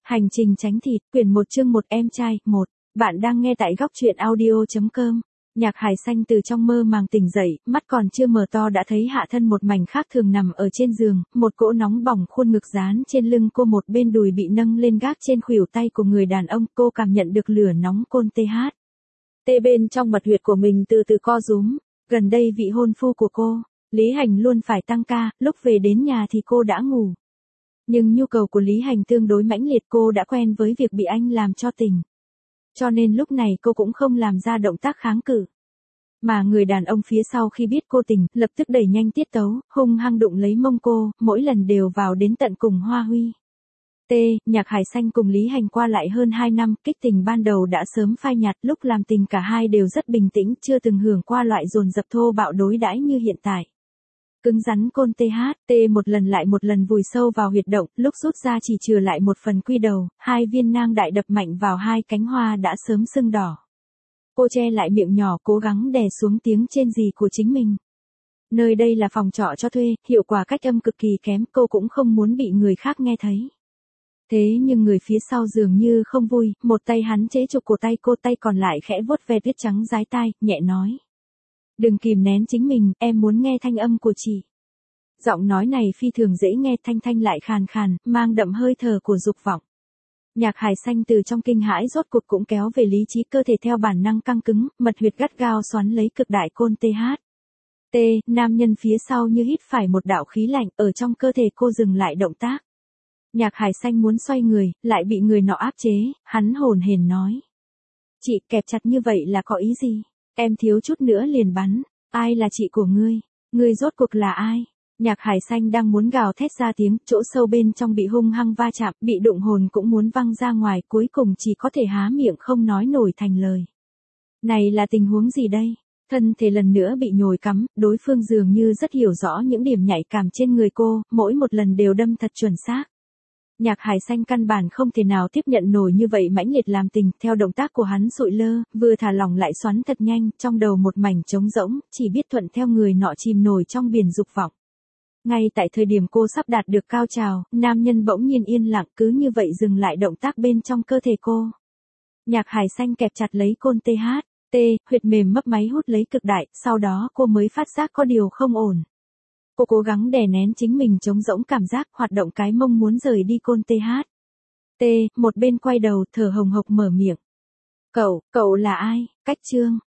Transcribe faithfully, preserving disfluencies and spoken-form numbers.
Hành trình tránh thịt, quyển một chương một em trai, một. Bạn đang nghe tại góc truyện audio.com. Nhạc Hải Xanh từ trong mơ màng tỉnh dậy, mắt còn chưa mở to đã thấy hạ thân một mảnh khác thường nằm ở trên giường, một cỗ nóng bỏng khuôn ngực dán trên lưng cô, một bên đùi bị nâng lên gác trên khuỷu tay của người đàn ông, cô cảm nhận được lửa nóng côn tê hát. Tê bên trong mật huyệt của mình từ từ co rúm, gần đây vị hôn phu của cô, Lý Hành luôn phải tăng ca, lúc về đến nhà thì cô đã ngủ. Nhưng nhu cầu của Lý Hành tương đối mãnh liệt, cô đã quen với việc bị anh làm cho tỉnh. Cho nên lúc này cô cũng không làm ra động tác kháng cự. Mà người đàn ông phía sau khi biết cô tỉnh, lập tức đẩy nhanh tiết tấu, hung hăng đụng lấy mông cô, mỗi lần đều vào đến tận cùng hoa huy. T. Nhạc Hải Xanh cùng Lý Hành qua lại hơn hai năm, kích tình ban đầu đã sớm phai nhạt, lúc làm tình cả hai đều rất bình tĩnh, chưa từng hưởng qua loại dồn dập thô bạo đối đãi như hiện tại. Cứng rắn côn tê hát, T một lần lại một lần vùi sâu vào huyệt động, lúc rút ra chỉ chừa lại một phần quy đầu, hai viên nang đại đập mạnh vào hai cánh hoa đã sớm sưng đỏ. Cô che lại miệng nhỏ cố gắng đè xuống tiếng trên gì của chính mình. Nơi đây là phòng trọ cho thuê, hiệu quả cách âm cực kỳ kém, cô cũng không muốn bị người khác nghe thấy. Thế nhưng người phía sau dường như không vui, một tay hắn chế trục cổ tay cô, tay còn lại khẽ vuốt ve tuyết trắng dái tai, nhẹ nói. Đừng kìm nén chính mình, em muốn nghe thanh âm của chị. Giọng nói này phi thường dễ nghe, thanh thanh lại khàn khàn, mang đậm hơi thở của dục vọng. Nhạc Hải Xanh từ trong kinh hãi rốt cuộc cũng kéo về lý trí, cơ thể theo bản năng căng cứng, mật huyệt gắt gao xoắn lấy cực đại côn tê hát. T, nam nhân phía sau như hít phải một đạo khí lạnh, ở trong cơ thể cô dừng lại động tác. Nhạc Hải Xanh muốn xoay người, lại bị người nọ áp chế, hắn hồn hển nói. Chị kẹp chặt như vậy là có ý gì? Em thiếu chút nữa liền bắn, ai là chị của ngươi? Ngươi rốt cuộc là ai? Nhạc Hải Xanh đang muốn gào thét ra tiếng, chỗ sâu bên trong bị hung hăng va chạm, bị đụng hồn cũng muốn văng ra ngoài, cuối cùng chỉ có thể há miệng không nói nổi thành lời. Này là tình huống gì đây? Thân thể lần nữa bị nhồi cắm, đối phương dường như rất hiểu rõ những điểm nhạy cảm trên người cô, mỗi một lần đều đâm thật chuẩn xác. Nhạc Hải Xanh căn bản không thể nào tiếp nhận nổi như vậy mãnh liệt làm tình, theo động tác của hắn sụi lơ, vừa thả lỏng lại xoắn thật nhanh, trong đầu một mảnh trống rỗng, chỉ biết thuận theo người nọ chìm nổi trong biển dục vọng. Ngay tại thời điểm cô sắp đạt được cao trào, nam nhân bỗng nhiên yên lặng, cứ như vậy dừng lại động tác bên trong cơ thể cô. Nhạc Hải Xanh kẹp chặt lấy côn tê hát, T, huyệt mềm mấp máy hút lấy cực đại, sau đó cô mới phát giác có điều không ổn. Cô cố gắng đè nén chính mình trống rỗng cảm giác, hoạt động cái mông muốn rời đi côn tê hát. T, một bên quay đầu, thở hồng hộc mở miệng. Cậu, cậu là ai? Cách chương.